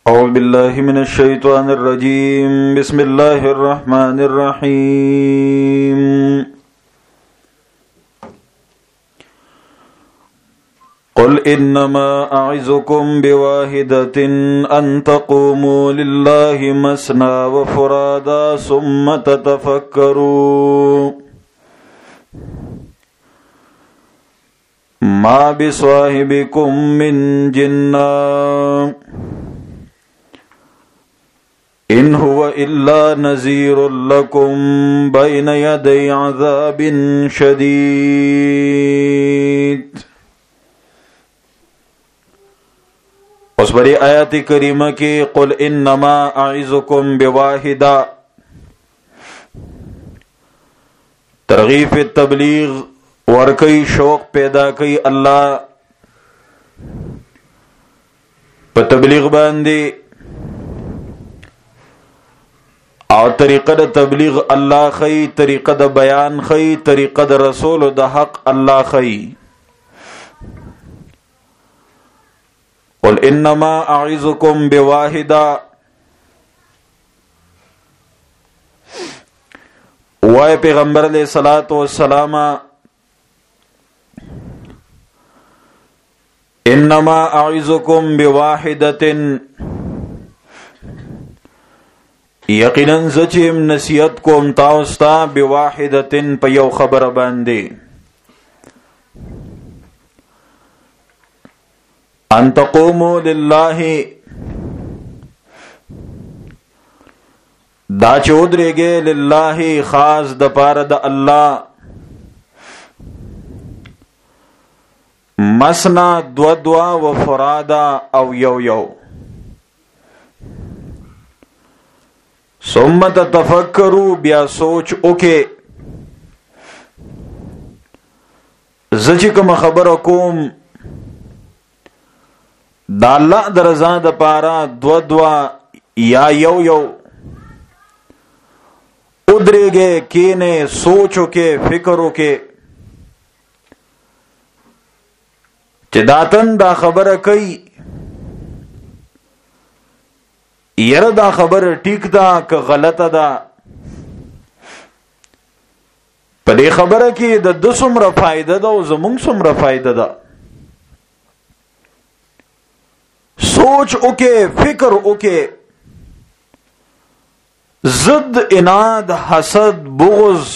أعوذ بالله من الشيطان الرجيم بسم الله الرحمن الرحيم قل إنما أعظكم بواحدة أن تقوموا لله مثنى وفرادا ثم تتفكروا ما بصاحبكم من جنة إن هو إلا نذير لكم بين يدي عذاب شديد. اس بڑی آیات کریمہ کی قل انما اعظکم بواحدہ ترغیب تبلیغ ورکی شوق پیدا کی اللہ پا تبلیغ باندی او طریقہ دا تبلیغ اللہ خی، طریقہ دا بیان خی، طریقہ دا رسول دا حق اللہ خی. قل انما اعظکم بواحدہ وائے پیغمبر علیہ الصلوۃ والسلام انما اعظکم بواحدۃ یقیناً زچیم نصیحت کوم تاستا بواحدتن پا یو خبر باندے ان تقومو للہ دا چودرے گے للہ خاص دا پار دا اللہ مسنا دو دوا و فرادا او یو یو ثم تتفکروا بیا سوچ اوکے زچی کم خبر کوم دا اللہ درزان دا پارا دو دوا یا یو یو ادرے گے کینے سوچو کے فکرو کے چداتن دا خبر کئی یر دا خبر ٹھیک دا کہ غلط دا پدے خبر کی دا دسمر فائدہ دا و زمونگ سمر فائدہ دا سوچ اوکے فکر اوکے زد اناد حسد بغض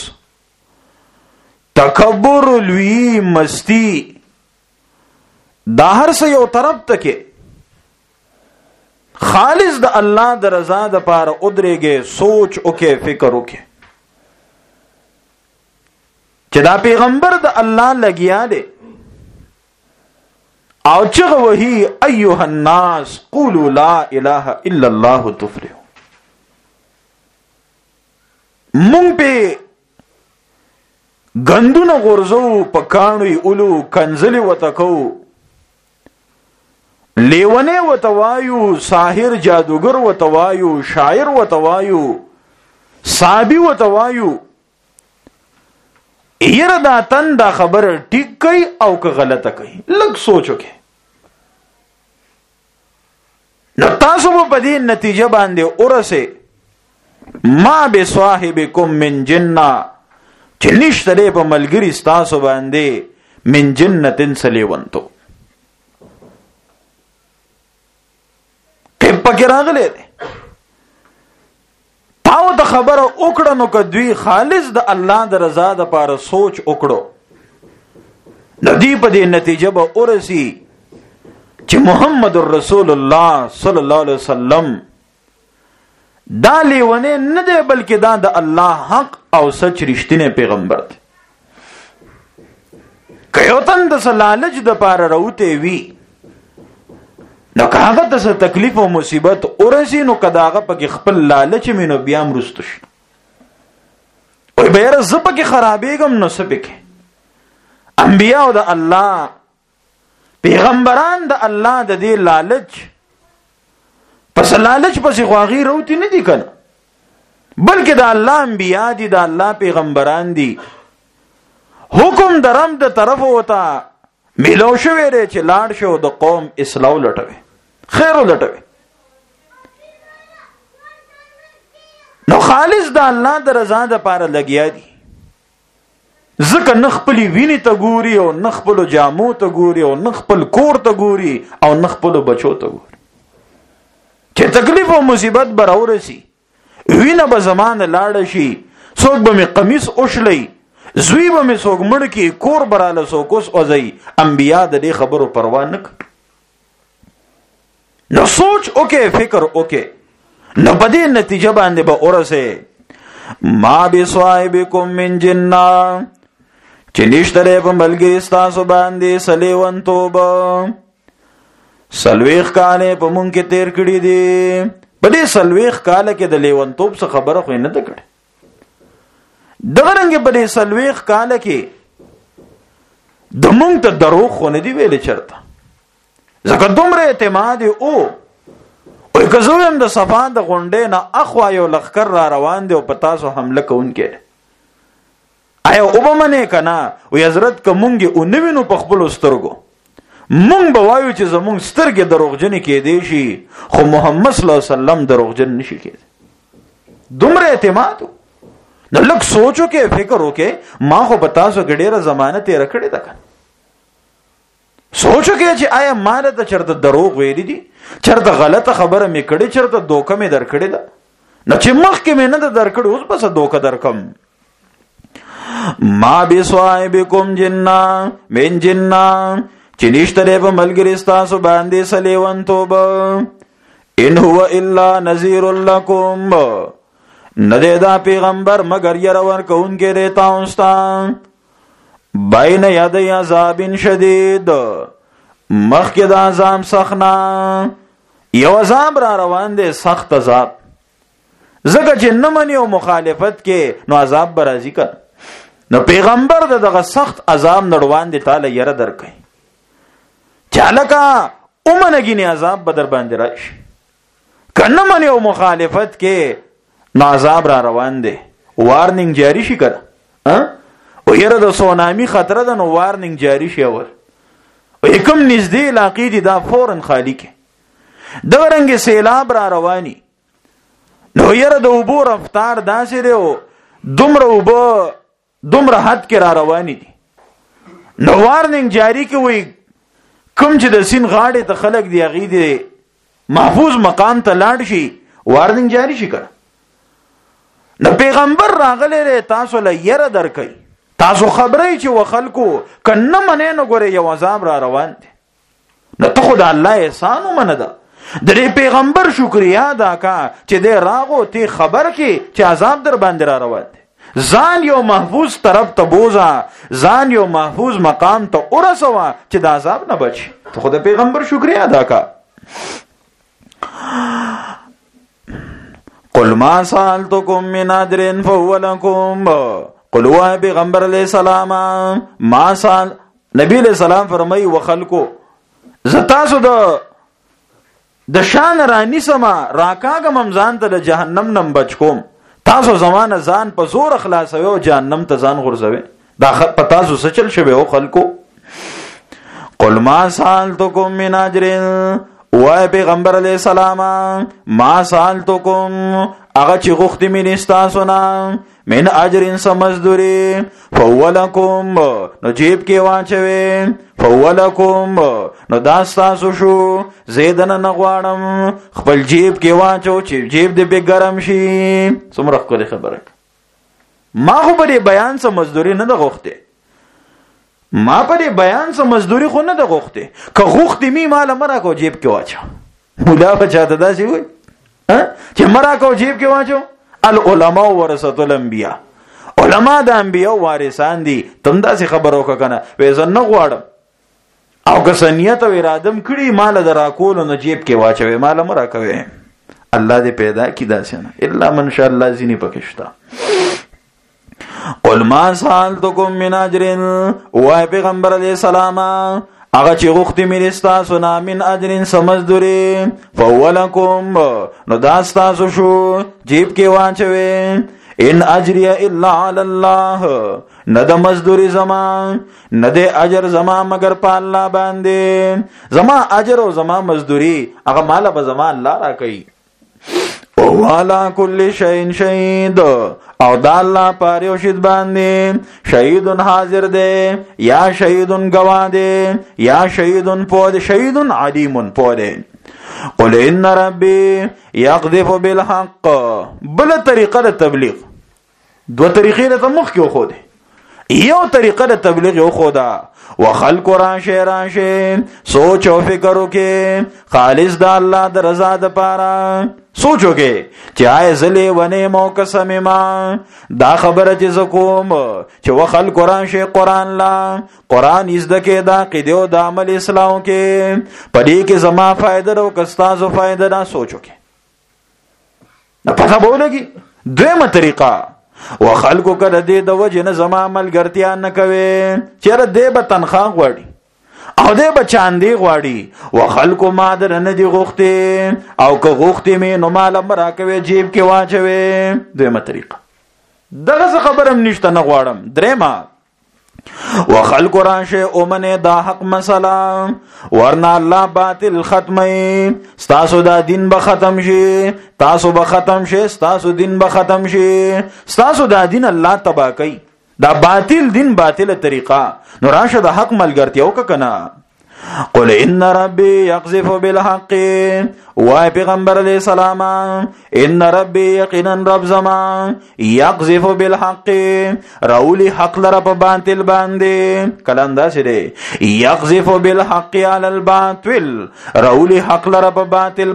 تکبر لوی مستی دا ہر سے یو طرف تکے خالص دا اللہ دا رضا دا پار ادرے گے سوچ اوکے فکر اوکے چدا پیغمبر دا اللہ لگیا دے او چغ وہی ایوہ الناس قولوا لا الہ الا اللہ تفلحوا. مونگ پہ گندون غرزو پکانوی اولو کنزلی وطکو لیونے و توایو ساحر جادوگر و توایو شاعر و توایو صابی و توایو ایر دا تن دا خبر ٹھیک کئی او که غلط کئی لگ سوچو کے نتاسو با پدین نتیجہ باندے ارسے ما بے صاحبکم من جنہ چنشت دے پا ملگری ستاسو باندے من جنتن سلیونتو پکی راغلے دے تاو دا خبر اکڑنو کدوی خالص دا اللہ دا رضا دا پار سوچ اکڑو ندی پا دے نتیجہ با ارسی چی محمد الرسول اللہ صلی اللہ علیہ وسلم دا لیونے ندے بلکہ دا اللہ حق او سچ رشتنے پیغمبر دے کیوتن دا سلالج دا پار روتے وی نو کاغه د تکلیف او مصیبت اورسی نو کداغه پک خپل لالچ مینو بیا مرستش او بیر زپ کی خرابېګم نو سپک انبیاء د الله پیغمبران د الله د دې لالچ پس لالچ پس غواغي روتی نه دي کنه بلکې د الله انبیاء دي د الله پیغمبران دي حکم درم د طرف وتا ملو شوی دی چې لاړ شو د قوم اصلاح لټوي خیر لټوي نو خالص د الله د رضا د پاره لګیا دي. ځکه نه خپل ویني ته ګوري او نه خپل جامو ته ګوري او نه خپل کور ته ګوري او نه خپل بچو ته ګوري. چې تکلیف او مصیبت به راورسي وینه به زمانه لاړ شي، څوک به مې قمیص اوشلی، زوی به مې څوک مړ کی، کور براله څوک اوس اوځي. انبیا د دې خبرو پروا نه کوي. نو سوچ وکې، فکر وکې، نو په دې نتیجه باندې به ورسه. ما بصائبکم من جنہ، چې نشتره په ملګری ستاسو باندې سلیون توبه. سلويخ کاله په مونږ کې تیر کړی دي. په دې سلويخ کاله کې د لیون توب څخه خبره خو نه ده کړې. دغه رنګ په دې سلويخ کاله کې د مونږ ته دروغ خو نه دی ویل چرته. ځکه دومره اعتماد او که زه هم د صفا د غونډې نه اخوا یو لښکر را روان دی او په تاسو حمله کوونکی، آیا او به منې که نه؟ وی حضرت که مونږ یې ونه وینو په خپلو سترګو، مونږ به وایو چې زمونږ سترګې دروغجنې کېدی شي، خو محمد صلی الله علیه وسلم دروغجن نشي کېدی. دومره اعتماد. نو لږ سوچ وکې، فکر وکې، ما خو په تاسو کې ډېره زمانه تېره کړې ده. سوچ وکې چې آیا ما ته چېرته دروغ ویلي دي، چېرته غلطه خبره مې کړې، چېرته دوکه مې درکړې ده؟ نو چې مخکې مې نه ده درکړې، اوس به څه دوکه درکم. ما بصائبکم جنہ من جنہ، چې نشته په ملګری ستاسو باندې سلیون توبه. ان هو الا نذیر لکم، نه دی دا پیغمبر مگر یره ورکوونکی دی تاسو ته. بین یدی عذاب شدید، مخکې د عذاب سخت نه یو عذاب را روان دی، سخت عذاب. ځکه چې نه مني او مخالفت کې نو عذاب به راځي که نو پیغمبر دغه سخت عذاب نړوان دی تعالی یره درکوي چې هلکه ومنه عذاب به در باندې راشي. که نه مني او مخالفت کې نو عذاب را روان دی، وارننګ جاری شي که او یره د سونامي خطره ده، نو وارننګ جاری شي. اول کوم نږدې علاقې دي دا فورن خالی کې. دغه رنګې سیلاب را رواني، نو یره د اوبو رفتار داسې دی او دومره اوبه دومره حد کې را رواني دي، نو وارننګ جاری کوي. کوم چې د سین غاړې ته خلک دی هغې دی محفوظ مقام ته لاړ شي، وارننګ جاری شي که نو پیغمبر راغلی دی تاسو له یره درکوي. تاسو خبرئ چې و خلکو که نه منې نو ګورې یو عذاب را روان دی. نو ته خو د الله احسان ومنه ده، د دې پیغمبر شکریا ادا کا چې دی راغو تی خبر کې چې عذاب در باندې را روان دی. ځان یو محفوظ طرف ته بوزه، ځان یو محفوظ مقام ته ورسوه چې د عذاب نه بچي. ته خو د پیغمبر شکریا ادا کا. قل ما سألتكم من أجر فهو لكم، قل هو پیغمبر علیہ السلام ما سال نبی علیہ السلام فرمای و خلقو زتاسو د شان رانی سما راکاګم ممزان ته د جهنم نم بچ کوم. تاسو زمانه ځان په زور خلاصوي او جهنم ته ځان غورځوي. دا پتا زو سچل شوی او خلقو. قل ما سالتکم من اجر، و پیغمبر علیہ السلام ما سالتکم هغه چې غوښتې مې نستاسو نه من اجر سمزدوري فولکم نو جیب کې واچوي، فولکم نو دا ستاسو شو، زیدنه نه غواړم خپل جیب کې واچو چې جیب دې به ګرم شي. څومره ښکلې خبره. ما خو په دې بیان څه مزدوري نه ده غوښتې، ما په دې بیان څه مزدوري خو نه ده غوښتې. که غوښتې می ماله مه راکو جیب کې واچو. مولا به چاته داسې وایي چې مه راکو جیب کې واچو. العلماء ورثة الانبیاء، علما د انبیاء وارثان دي. تم داسې خبر وکړه کنه وې زه نه غواړم، او که نیت او اراده م کړي مال د راکولو نه جیب کې واچوي، مال م راکوي. الله دې پیدا کی داسې نه الا من شاء الله ځینې پکې شته. قل ما سالتکم من اجر، وای پیغمبر علیہ السلام هغه چې غوښتې مې ستاسو نه من اجر سمزدوري فهو لکم نو دا ستاسو شو، جیب کې واچوي. ان اجری الا علی الله، نه د مزدوری زما نه د اجر زما مگر په الله باندې. زما اجر او زما مزدوری هغه مال به زما الله را کوي. والا کل شیء شهید او دا الله پر یو شی باندې شهید حاضر دی یا شهید گواه دی یا شهید پوه شهید علیم پوه دی قل ان ربی یقذف بالحق بل طریقه د تبلیغ دو طریقې ته مخ کې خو دی یو طریقه د تبلیغ یو خدا وخلق راشه سوچ او فکر وکي خالص د الله د رضا د پاره سوچو کې چې آی زلی ونه مو قسم ما دا خبره چې زکوم چې وخلق راشه قران لا قران از دکې دا قیدو د عمل اسلام کې پدې کې زما فائدہ او کستازو فائدہ دا سوچو کې نه پته بولګي دویمه طریقه وخلقو کده دې د وجه نه زما عمل ګرتیا نه کوي چیرې دې به تنخواه غواړي او دې به چاندي غواړي وخلقو ما در نه دی غوښتي او که غوښتي مې نو مال مرا کوي جیب کې واچوي دویمه طریقه دغه خبرم نشته نه غواړم درېما وخلق راشه اومنه دا حق مسله ورنا الله باطل ختمه ستاسو دا دین به ختم شي تاسو به ختم شي ستاسو دین به ختم شي ستاسو دا دین الله تبا کوي دا باطل دین باطل طریقه نو راشه د حق ملګرتیا وکنا قل ان ربي يقذف بالحق وای پیغمبر علیہ السلام ان ربي یقینا رب زمان يقذف بالحق راولی حق لره په باطل باندې کلام دا شه يقذف بالحق على الباطل راولی حق لره په باطل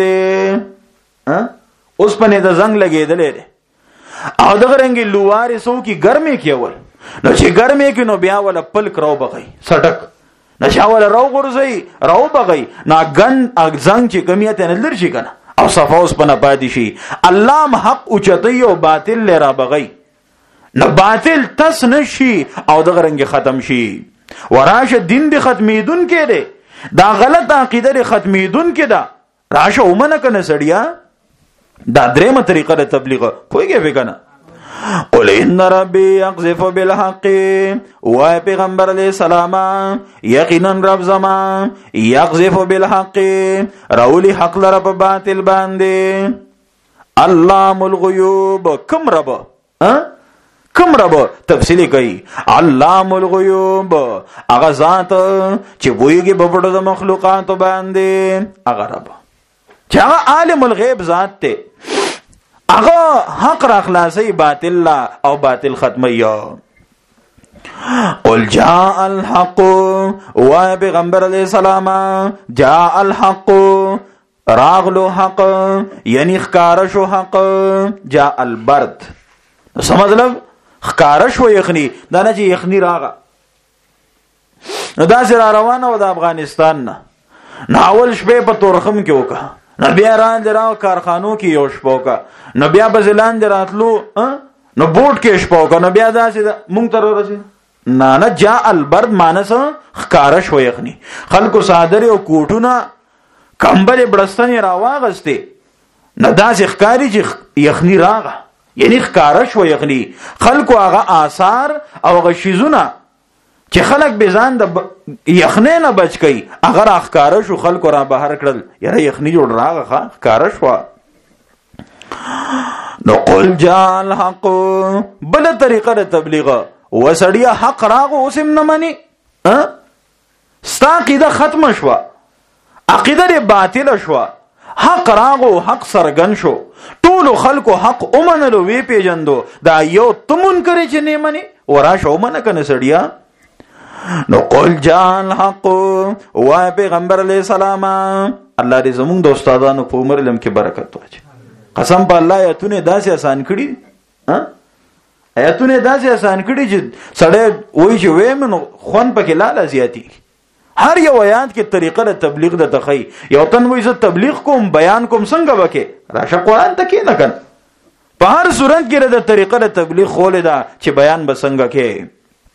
باندې اوس پنه د زنګ لګیدلې او دغه رنګي لواري سو کی ګرمه کېول نو چې ګرمه کې نو بیا ولا پل کرو بغي سټک نشاول رو غرزي رو بغي نا غن اگزنګ چې کمیت نه لرشي کنه او صفاوس پنه پاتې شي الله حق اوچتي او باطل لرا بغي نه باطل تس نشي او دغه رنګ ختم شي وراشه دین دی ختمیدون کې دی دا غلط عقیده دی ختمیدون کې دا راشه ومنه کنه سړیا دا درېمه طریقه د تبلیغ کویږي وکنه قل ان ربي يقذف بالحق وای پیغمبر علیہ السلام یقینا رب زمان يقذف بالحق راولی حق لره په باطل باندې علام الغیوب کوم رب تفصیلی کوي علام الغیوب هغه ذات چې ویږي په پټو د مخلوقات باندې هغه رب چې هغه عالم الغیب ذات ته اغا حق را خلاصی باطل لا او باطل ختمی قل جاء الحق و پیغمبر علیہ السلام جاء الحق راغلو حق یعنی خکارشو حق جاء البرد سو مطلب خکارشو یخنی دانا چی یخنی راغا دا سر روانه و دا افغانستان ناول شپه پا تورخم کیو که نبیا ران دراو کارخانو کې یو شپوکا نبیا بزلان دراتلو نو بوټ کې شپوکا نبیا داسې مونږ تر ورسې نه جاء البرد مانس خکارش و یخنی خلکو صادر او کوټونه کمبل بړستنې راواغسته نه داسې خکاری چې یخنی راغه یعنی خکارش و یخنی خلکو هغه آثار او هغه شیزونه چې خلک به ځان د یخنې نه بچ کی اگر اخکار شو خلکو را بهر کړل یاره یخنی جوړ راغه اخکار شو نو قل جاء الحق بل طریقه د تبلیغ وسړیا حق راغو اوسم نه مني ستا عقیده ختم شو عقیده باطل شو حق راغو حق سرګن شو ټول خلکو حق اومنلو وی پیجندو دا یو تمون کوي چې نه مني ورا شو منه کنه سړیا نو قل جاء الحق وای پیغمبر علیہ السلام الله دې زموږ د استادانو په عمر لم کې برکت واچي قسم په الله ایتونه داسې آسان کړي ایتونه داسې آسان کړي چې سړی وای چې وې منو خون پکې لاله زیاتی هر یو آیات کې طریقه د تبلیغ د تخی یو تن وای زه تبلیغ کوم بیان کوم څنګه وکي راشه قران ته کې نه کن په هر صورت کې د طریقه د تبلیغ خول دا چې بیان به څنګه کې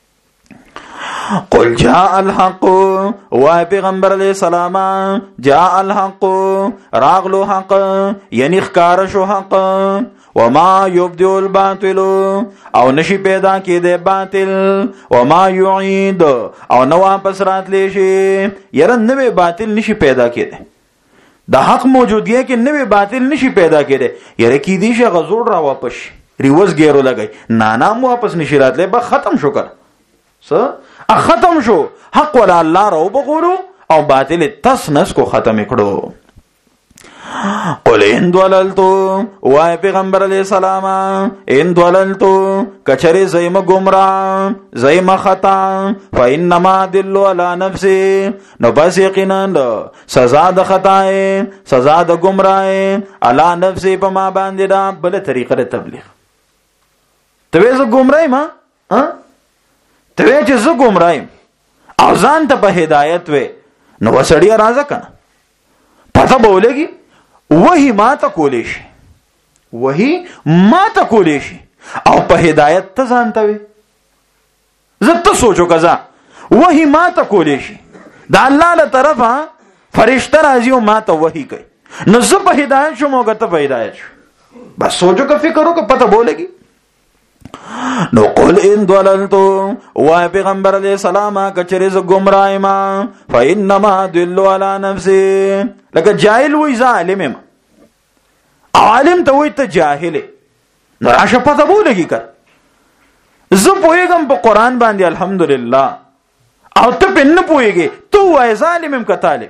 قل جاء الحق وای پیغمبر علیہ السلام جاء الحق راغلو حق یعنی خکار شو حق وما یبدئ الباطل او نشی پیدا کېده باطل وما یعید او نو واپس راتلی شي یره نوې باطل نشی پیدا کېده د حق موجودګي کې نوې باطل نشي پیدا کېده. یره کې دي شي غزور را واپس ریوز ګیرو لګي نام واپس نشي راتله به ختم شو کړ ختم شو حق ولا الله رو بغورو او باطل تس نس کو ختم کړو. قل ان دوللتو وای پیغمبر علیہ السلام ان دوللتو کچری زیم گمراه زیم خطا فانما دل علی نفسی نو بس یقینا سزا د خطا سزا د گمراه علی نفسی په ما باندې دا بل طریقه د تبلیغ ته زه گمراه ما ته چې زه گمراه او ځان ته په هدایت و نو وسړی راځه کنه پته بولېږي وਹੀ ما ته کولې شي وਹੀ ما ته کولې شي او په هدایت ته ځانته وي زه ته سوچو کزا وਹੀ ما ته کولې شي د الله له طرفه فرشتہ راځي او ما ته وਹੀ کوي نو زه په هدایت شوم او ته په هدایت شو بس سوچو که فکر وکړه پته بولېږي. نو قل ان دوللتو وای پیغمبر علیہ السلام کچری ز گمراه ما فانما دل علی نفسی لکه جاهل وای ظالم ما عالم ته وای ته جاهل نو راشه پته بولېږي کړ زه پوهېږم په قران باندې الحمدلله او ته په نه پوهېږي تو وای ظالم کا طالب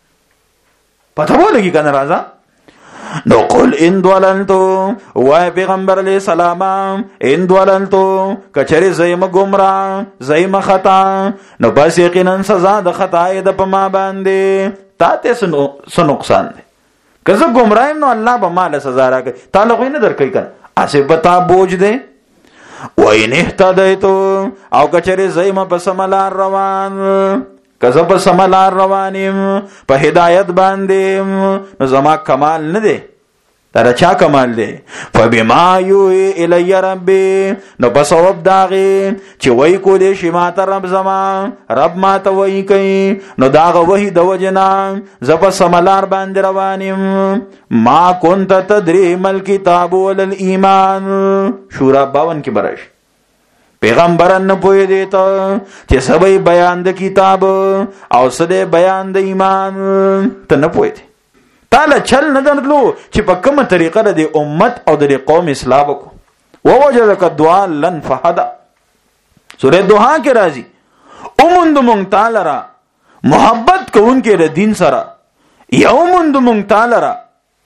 پته بولېږي کنه راځه. نو قل ان دوللتو وای پیغمبر علیہ السلام ان دوللتو کچری زیم گمراه زیم خطا نو بس یقینا سزا د خطا د پما باندې تاته سو نقصان دی که زه گمراه نو الله به مال سزا راکړي تعالی خو نه درکې کنه اسه بتا بوج دی وای نه اهتدیتو او کچری زیم په سملار روان کزه په سملار روانیم په هدایت باندې نو زما کمال نه دی دا چا کمال دی فبما یوحی الی ربی نو په سبب داغه چې وای کولې شي ما ته رب زما رب ما ته وای کوي نو داغه وحی د وجنا ز په سملار باندې روانیم ما كنت تدری مل کتاب ول ایمان شورا 52 کې برش پیغمبران نه پوی دیتا چې سبای بیان د کتاب او سده بیان د ایمان ته نه پوی دی تعالی چل نه درلو چې په کومه طریقه د امت او د قوم اصلاح وکړو ووجدک ضالن فهدى سورہ دوحا کې راځي اومند مونږ تعالی را محبت کوونکې د دین سره یومند مونږ تعالی را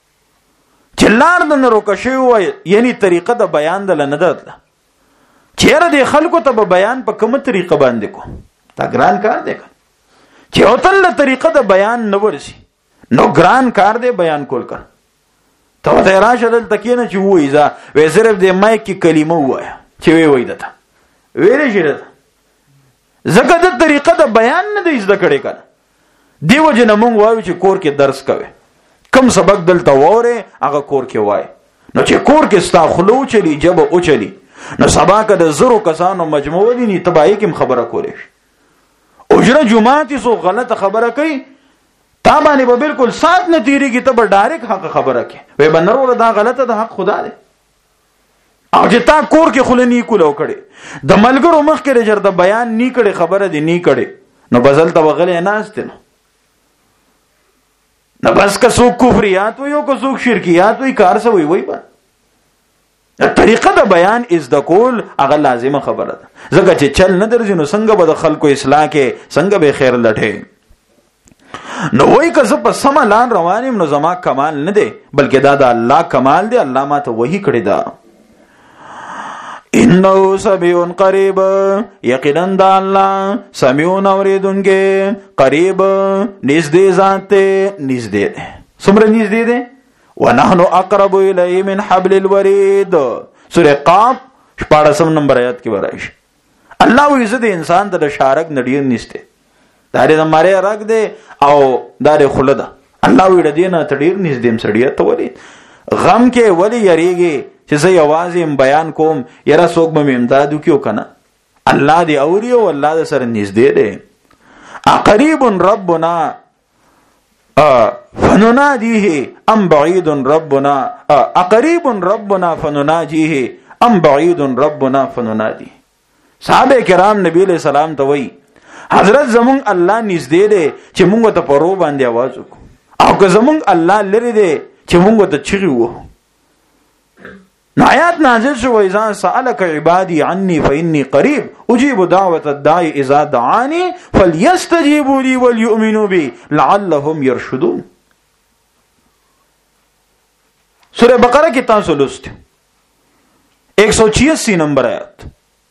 چلار د نرو کشي وای یعنی طریقه د بیان د نه درته چیرې د خلکو ته بیان په کومه طریقه باندې کو تا ګران کار دی چې او تل طریقه د بیان نه ورسي نو ګران کار دی بیان کول کړ ته ته راشه دل تکینه چې وای ځا وې صرف د مایک کی کلمه وای چې وای دته ویلې شي زکه د طریقه د بیان نه د زده کړي کړه دیو جن مونږ وایو چې کور کې درس کوي کم سبق دلته وره هغه کور کې وای نو چې کور کې ستا خلو چلی جب او چلی نو سبا که د زرو کسانو مجموعه دي نه تباہی کوم خبره کولې اجره جمعه سو غلط خبره کوي تا باندې به بالکل سات نه تیریږي ته به ډایرک حق خبره کوي وای بنرو دا غلطه د حق خدا دی او چې تا کور کې خلنی کولو کړي د ملګرو مخ کې رجر د بیان نی کړي خبره دی نی کړي نو بزل ته وغلې ناشته نو بس که څوک کفریات وي او که څوک شرکیات وي کار سوي وای په طریقه د بیان از د کول هغه لازمه خبره ده زګه چې چل نه درځي نو څنګه به د خلکو اصلاح کې څنګه به خیر لټه نو وای که زه په سم لار روانم نو زما کمال نه دی بلکې دا د الله کمال دی الله ما ته وਹੀ کړی دا انه سمیع قریب یقینا د الله سمیع اوریدونکې قریب نږدې ذات نږدې ده څومره نږدې ده ونحن اقرب الیه من حبل الورید سورہ قاف 14 نمبر آیات کې ورایش الله وی عزت انسان د شارک نډیر نشته داري د ماره راګ دے او داري خلدا الله وی ردینه تډیر نږدې سړی ته ولی غم کې ولی یریږي چې زه یوازې بیان کوم یره څوک به امدادو کیو کنه الله دی اوري او الله د سره نږدې دی اقریب ربنا فنناديه ام بعيد ربنا اقريب ربنا فنناجيه ام بعيد ربنا فنناديه صحابه کرام نبی علیہ السلام ته وای حضرت زمون الله نږدې دی چې موږ ته پرو باندې आवाज وکړو او که زمونږ الله لري دی چې مونږ ته چغي وو نو آیات نازل شو اذا سألك عبادي عني فإني قريب اجيب دعوة الداعي اذا دعاني فليستجيبوا لي وليؤمنوا بي لعلهم يرشدون. سورہ بقرہ کی تاسو لست 186 نمبر آیات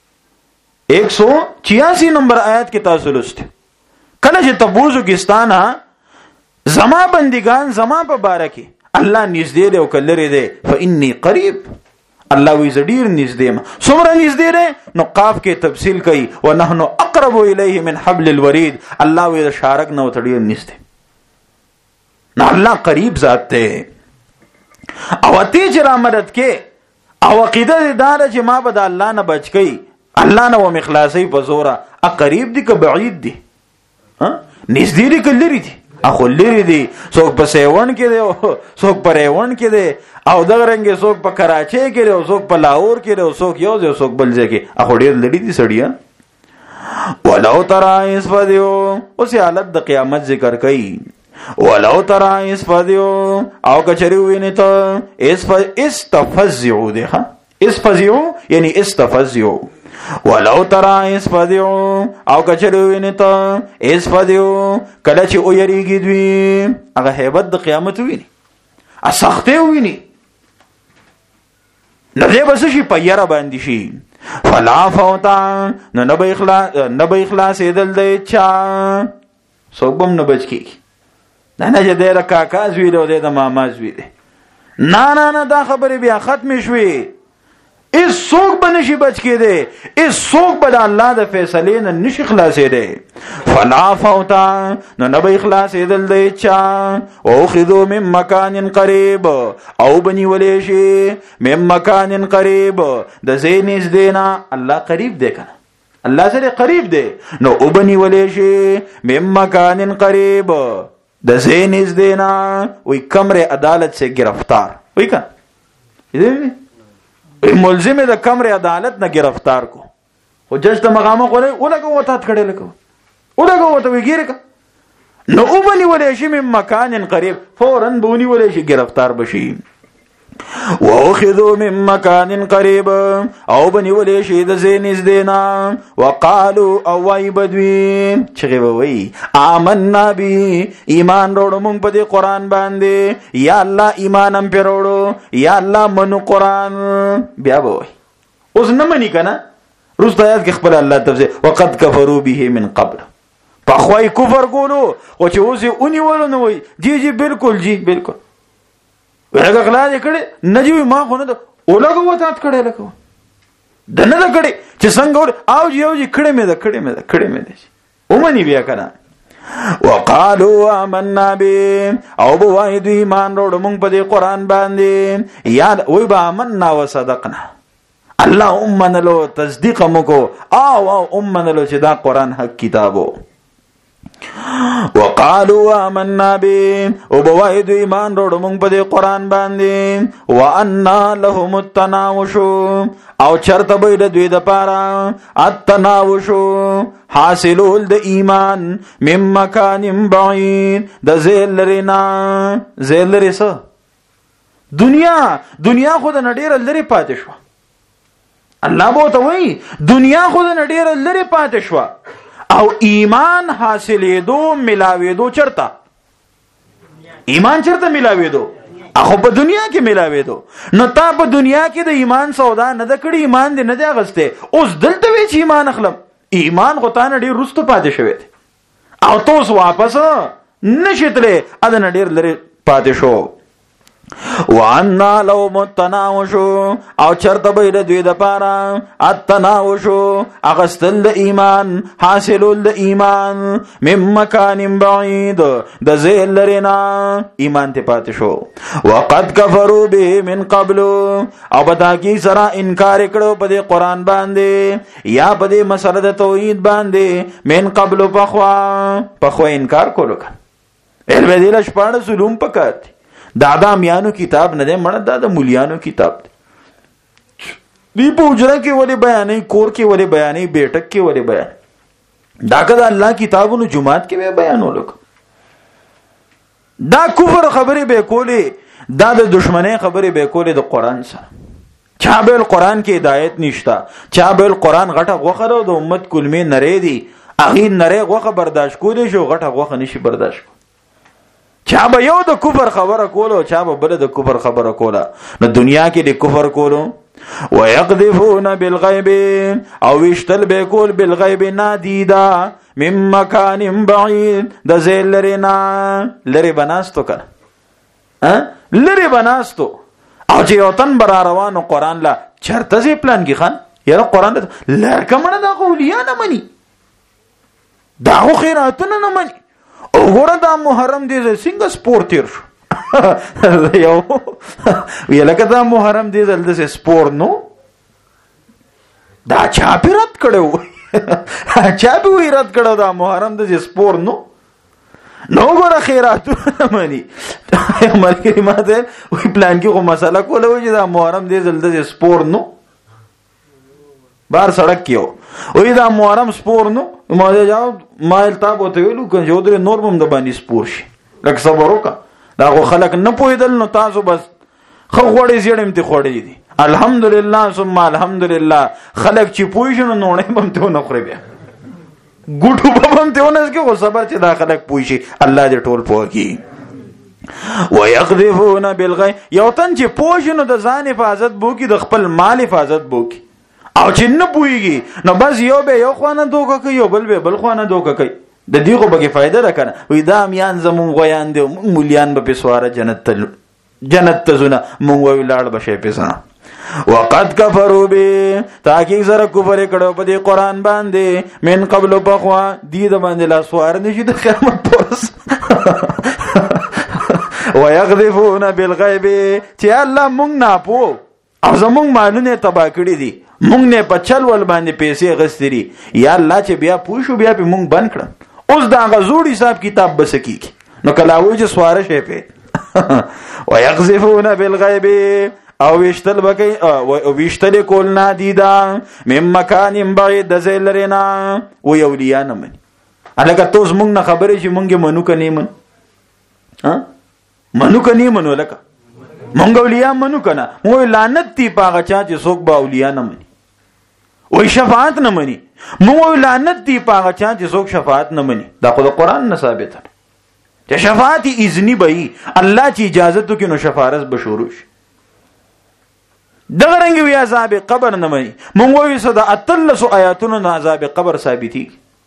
186 نمبر آیات کی تاسو لست کله چې تبوزو کستانه زما بندگان زما په باره کې الله نږدې دی او کلری دی فإني قریب الله وی زډیر نږدې ما څومره نږدې دی نو قاف کې تفصیل کوي ونحن اقرب الیه من حبل الورید الله وی د شارک نه وتړي نږدې نو الله قریب ذات دی او ته چې را مدد کې او عقیده دار چې ما به د الله نه بچ کی الله نه و مخلاصي په زوره قریب دی که بعید دی نږدې دی که لري دی اخو لري دی څوک په سیون کې دی څوک په ریون کې دی او دغه رنګ څوک په کراچۍ کې دی او څوک په لاهور کې دی او څوک یو ځای څوک بل ځای کې اخو ډیر لري دی سړیا ولو ترى اذ فذو اوس حالت د قیامت ذکر کوي ولو ترى اذ فذو او کچری ویني ته استفزعوا دی ها استفزعوا یعنی استفزعوا ولو ترى اسفدعوا او کچری ویني ته اسفدعوا کله چې او یریږي دوی هغه hebat د قیامت ویني اسخته ویني نه بس شي پیره باندې شي فلا فوتا نو نبه اخلاص دل دی چا سوبم نه بچ کی نه چې د کاکا زوی دی د ماما زوی دی نه دا خبره بیا ختم شوي اس سوق بنشي بچ کې دي اس سوق بد الله د فیصلې نه نشي خلاصې دي فلا فوتا نو نبه اخلاص دل دی چا او خذو من مکان قریب او بني ولې شي من مکان قریب د زینز دینا الله قریب دی کنه الله سره قریب دی نو او بني ولې شي من مکان قریب د زینز دینا وی کمر عدالت سے گرفتار وی کنه ملزم د کمر عدالت نه گرفتار کو او جج ته مقامه کوله ولګو وته کړه لکه ولګو وته ویګیره کا نو وبني ولې شي من مکان قریب فورا بونی ولې شي گرفتار بشي واخذوا من مکان قریب او بني ولې شي د زینز دینا وقالوا او وای بدوی چغه وای آمنا بی ایمان وروړو مونږ په دې قران باندې یا الله ایمانم پیروړو یا الله منو قران بیا وای اوس نه منی کنه روز آیات کې خپل الله تفسیر وقد كفروا به من قبل پخوای کفر کولو او چې اوس اونې ولونه وای جی بالکل جی بالکل ورګه غلا دې کړي نجوي ما خو نه د اولګو وته کړي لکه د نه د کړي چې څنګه او جی کړي مې ده ومني بیا کنه وقالوا آمنا به او بوای دوی ایمان وروړو مونږ په دې قران باندې یا وای با آمنا وصدقنا الله امنلو تصدیق مکو او امنلو چې دا قران حق کتابو وقالوا آمنا به او بوای دوی ایمان وروړو مونږ په دې قران باندې وان لهم التناوش او چرته به د دوی د پاره التناوش حاصلول د ایمان مم مکان بعید د زلرینا زلریس دنیا خود نډیر لري پاتې شو الله بو ته وای دنیا خود نډیر لري پاتې شو او ایمان حاصلې دو ملاوي دو چرتا ایمان چرته ملاوي دو اخو په دنیا کې ملاوي دو نو تا په دنیا کې د ایمان سودا نه د کړي ایمان دې نه دی غسته اوس دلته وی چې ایمان اخلم ایمان غوتان ډیر رستو پاتې شوی او توس واپس نشتله اذن ډیر لري پاتې شو وان لو متناوش او چرته به د دوی د پاره التناوش اغستل د ایمان حاصلول د ایمان مم مکان بعید د زیل لرنا ایمان ته پاتې شو وقد كفروا به من قبل او بدا کی سره انکار کړو په دې قران باندې یا په دې مسله د توحید باندې من قبل پخوا انکار کولو علم دې لښ پاړه سلوم پکات دا میانو کتاب نه دی مړه دا د مولیانو کتاب دی په حجره کې ولې بیانې کور کې ولې بیانې بیٹک کې ولې بیان دا کده الله کتابونو جمعات کې به بیانولو دا کفر خبرې به کولې، دا د دشمنی خبرې به کولې د قران سره. چا به قران کې هدایت نشتا، چا به قران غټه غوخه د امت کلمې نری دي، اغه نری غوخه برداشت کولې شو، غټه غوخه نشي برداشت. چا به یو د کفر خبره کولو، چا به بل د کفر خبره کوله. نو دنیا کې د کفر کولو ويقذفون بالغيب او وشتل به کول بالغيب نادیدا من مکان بعید د زلرینا لری بناستو کنه لری بناستو او چې یو تن بر روانو قران لا چرته زی پلان کی خان یاره قران لر کمنه دا اولیاء نه مني، دا خو خیراتونه نه مني. وګوره دا محرم دی څنګه سپور تیر شو یو ویلکه دا محرم دی زلده سپور نو دا چا پیرت کړو چا به ویرت کړو دا محرم د سپور نو ګوره خیراتونه مني. ملګری ماته وی پلان کې خو مسله کوله و چې دا محرم دی زلده سپور نو بار سړک کیو وی دا محرم سپور نو ما جواب ما التاب وته ویلو کنه جو در نور بم د باندې سپور شي لکه صبر وکا دا خو خلک نه پویدل نو تاسو بس خو غوړې زیړم ته خوړې دي. الحمدلله ثم الحمدلله خلک چې پوي شنو نوړې بم ته نه خوري بیا ګټو بم ته ونه کې خو صبر چې دا خلک پوي شي الله دې ټول پوه کی. ويقذفون بالغيب یو تن چې پوه شنو د ځان حفاظت بو کی، د خپل مال حفاظت بو کی، او چې نه پويږي نو بس یو به یو خوانه دوکه کوي، یو بل به بل خوانه دوکه کوي. د دې خو به فائدہ را کنه وې دا میان زمون غیان دی مولیان به پسواره جنت ته زونه مونږ وی لاړ بشه پسنه. وقد كفروا به تاکي سره کفر کړو په دې قران باندې من قبل بخوا دې د باندې لا سوار نشي د قیامت پرس ويقذفون بالغيب چې الله مونږ نه پو او زمونږ مالونه تبا کړی دي، مونږ نه په چل ول باندې پیسې غستري، یا الله چې بیا پوښو بیا په مونږ بند کړ. اوس دا غزور حساب کتاب بسکی نو کلاوی چې سواره شي په ويقذفون بالغيب او وشتل بکی او وشتل کول نادیدا من مکان بعید د زلرینا و یولیا نه مني. الګا توس مونږ نه خبرې چې مونږه منو کني من منو کني منو لکه مونږ اولیا منو کنه مو لعنت تی پاغه چا چې څوک با اولیا نه مني، وای شفاعت نه مني، مو لعنت تی پاغه چا چې څوک شفاعت نه مني. دا خو د قران نه ثابت ده چې شفاعت اذنی به الله چې اجازه تو کې نو شفاعت بشوروش. دغه رنګ وی عذاب قبر نه مني، مونږ وی صدا اتلس آیاتونو نه عذاب قبر ثابتي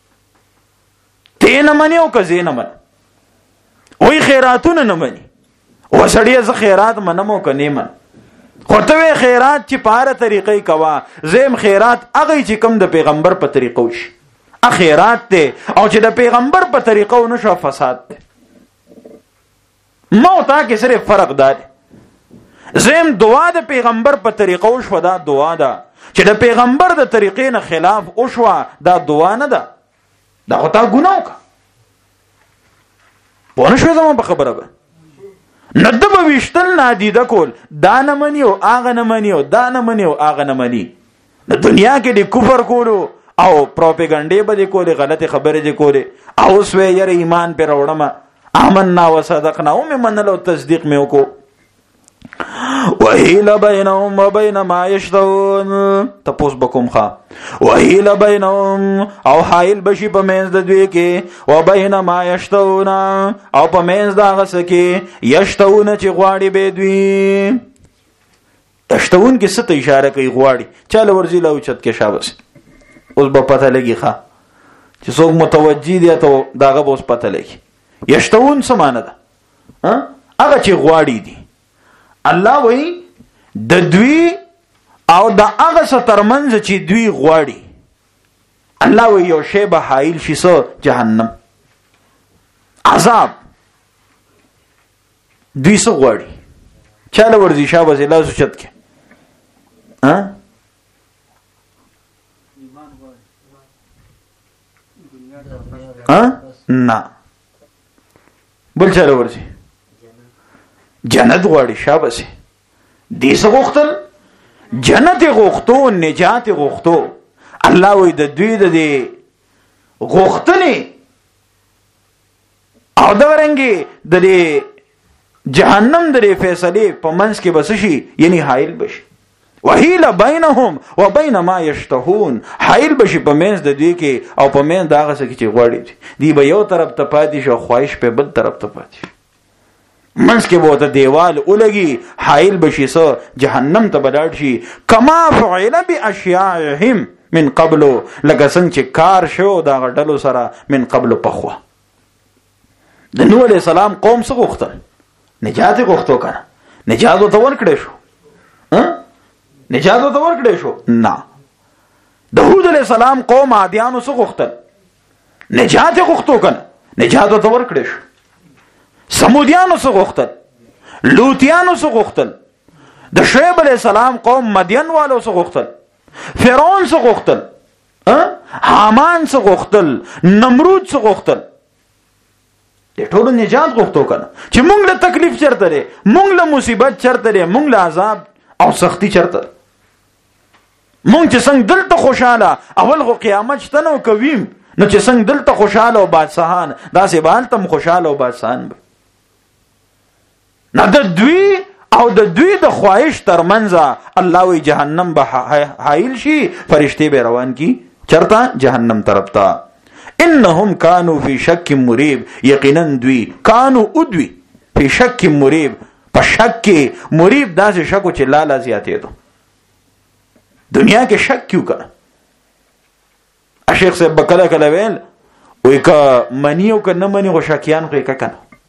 ته نه مني او کزه نه مني، وی خیراتونه نه مني و سړی ز خیرات منمو کني من خورته خیرات چې پاره طریقې کوا زم خیرات اغه چې کم د پیغمبر په طریقو شي اخیرات ته او چې د پیغمبر په طریقو نشو فساد ته موتا کې صرف فرق دی. زم دعا د پیغمبر په طریقو شو دا دعا ده، چې د پیغمبر د طریقې نه خلاف او شو دا دعا نه ده، دا خو تا ګناه وکړه. ونه شو زمون په خبره به ندب وشتل نادیده کول دا نه مني او اغه نه مني او دا نه مني او اغه نه مني. د دنیا کې د کفر کولو او پروپاګاندا به کولې، غلطه خبره دي کولې، او اوس وی یره ایمان پر وړم آمنا وصدقنا او مې منل او تصدیق مې وکړو. وهيل بينهم وبين ما يشتهون تپوس بکوم خا وهيل بينهم او حائل بشي په منځ د دوی کې وبين ما يشتهون او په منځ دا غس کې يشتهون چې غواړي به دوی. يشتهون کې ست اشاره کوي غواړي چاله ورزي لا اوچت کې شابس. اوس په پته لګي ښا چې څوک متوجي دي ته داغه اوس پته لګي. يشتهون سمانه ده هغه چې غواړي دي. الله وی د دوی او د هغه سترمنځ چې دوی غواړي، الله وی یو شی به حایل شي سو جهنم عذاب. دوی سو غواړي چاله ورزي شابه زلا سوچت کې نه بل چاله ورزي جنت غواړي شابه دې څه غوښتل جنت غوښتو نجات غوښتو. الله وی د دوی د دې غوښتنې او دا رنګي د جهنم د فیصله په منځ کې بس شي یعنی حائل بشي وحیل بینهم وبین ما یشتهون حائل بشي په منځ د دوی کې او په منځ دا غسه کې چې غواړي دی به یو طرف ته پاتې شو خواهش په بل طرف ته پاتې منځ کې به ته دیوال ولګي حائل بشي سو جهنم ته بلاړ شي کما فعل باشیاءهم من قبل لکه څنګه چې کار شو دا غټلو سره من قبل پخوا د نوح علیہ السلام قوم څه غوښتل نجات غوښتو کنه نجات ته ورکړې شو نجات ته ورکړې شو نه د هود علیہ السلام قوم عادیانو څه غوښتل نجات غوښتو کنه نجات ته ورکړې شو سمودیانو څه غوښتل لوطیانو څه غوښتل د شعیب علیہ السلام قوم مدین والو څه غوښتل فرعون څه غوښتل حامان څه غوښتل نمرود څه غوښتل د ټولو نجات غوښتو کنه چې مونږ له تکلیف چرته لري مونږ له مصیبت چرته لري مونږ له عذاب او سختی چرته مونږ چې څنګه دلته خوشاله اول خو قیامت شته نو کویم نو چې څنګه دلته خوشاله او بادشاہان داسې به هلته خوشاله او بادشاہان به نه د دوی او د دوی د خواهش ترمنځ الله وی جهنم به حائل شي فرشتي به روان کی چرته جهنم طرف ته انهم كانوا في شك مريب یقینا دوی كانوا ادوي في شك مريب په شک مريب داسې شکو چې لاله زیاتې دو دنیا کې شک کیوں کنه شیخ صاحب کله کله ویل وای که منیو که نه منی غو شکیان خو کنه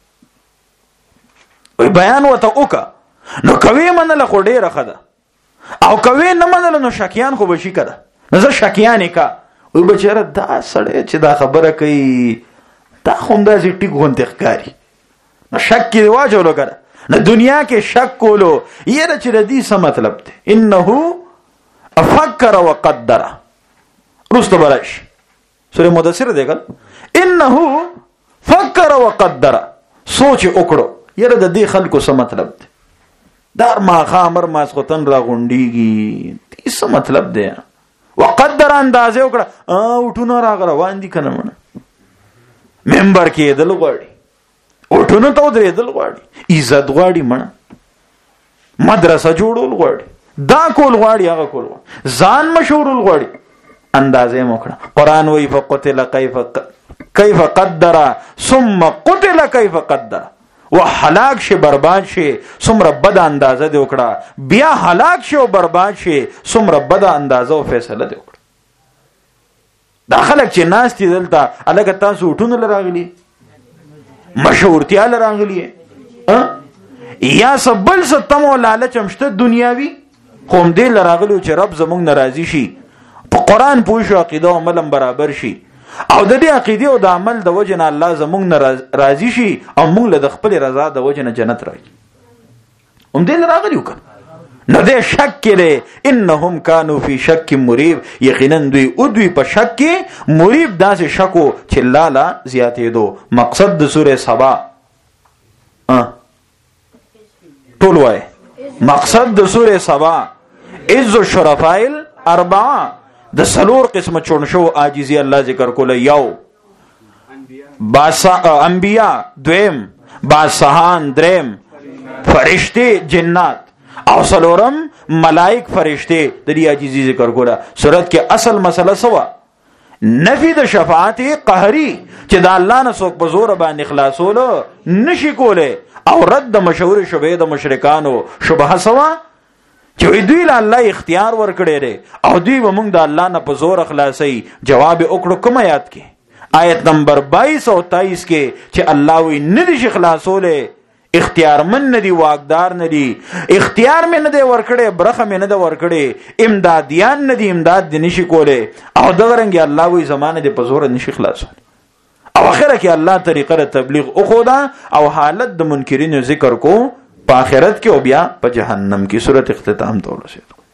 وای بیان وته وکا نو کوي منله خو ډیره خده او کوي نه منله نو شکیان خو بشي کده نو زه شکیان کا وای بچره دا سړی چې دا خبره کوي دا خونده چې ټیک غونته ښکاری نو شک کې واجو کړه نو دنیا کې شک کولو یره چې د دې څه مطلب دی انه افکر وقدر رستو برش سورہ مدثر دیکھل انه فکر وقدر سوچ وکړو یره د دې خلکو څه مطلب دی دار ما خامر ماسختن را غونډيږي دې څه مطلب دی وقدر اندازې وکړه وټونه راغره واندې کنه مړه ممبر کې دل غواړي وټونه ته درېدل غواړي عزت غواړي مړه مدرسه جوړول غواړي دا کول غواړي هغه کول ځان مشهورول غواړي اندازې موکړه قران وی فقتل کیف قدر ثم قتل کیف قدر وهلاك شي برباد شي څومره بد اندازه دی وکړه بیا هلاك شي او برباد شي څومره بد اندازه او فیصله دی وکړه دا خلک چې ناس دي دلته الګ تاسو ټونه لراغلي مشهورتیا لراغلي یا سبل ستم او لالچ مشته دنیاوی قوم دې لراغلي چې رب زمونږ ناراضي شي په قران پوه شو عقیده او عمل برابر شي او د دې عقیده او د عمل د وجه نه الله زمونږ راضي شي او موږ له خپل رضا د وجه نه جنت راځي هم دې راغلی وکړه نو دې شک کړي انهم كانوا في شك مريب یقینا دوی او دوی په شک کې مريب داسې شکو چې لاله زیاتې دو مقصد د سوره سبا ټول وای مقصد د سوره سبا عز الشرفائل اربعه د سلور قسمه چون شو عاجزی الله ذکر کوله یو انبیاء دویم بادشاہان دریم فرشتے جنات او سلورم ملائک فرشتے د دې عاجزی ذکر کوله سورت کې اصل مسله سوا نفی د شفاعت قهری چې د الله نه څوک په زور باندې خلاصولو نشي کوله او رد د مشهور شبهه د مشرکانو شبهه سوا چې دوی له الله اختیار ورکړي لري او دوی به موږ د الله نه په زور خلاصي جواب وکړو کوم آیات کې آیت نمبر 22 او 23 کې چې الله وی نه دي خلاصوله اختیار من نه دي واقدار نه دي اختیار من نه دي ورکړي برخه من نه دي ورکړي امدادیان نه دي امداد دي نشي کوله او دغه رنګ الله وی زمانه دي په زور نشي خلاصول او اخره کې الله طریقه تبلیغ او خدا او حالت د منکرینو ذکر کو په آخرت کې او بیا په جهنم کې صورت اختتام ته ورسېدو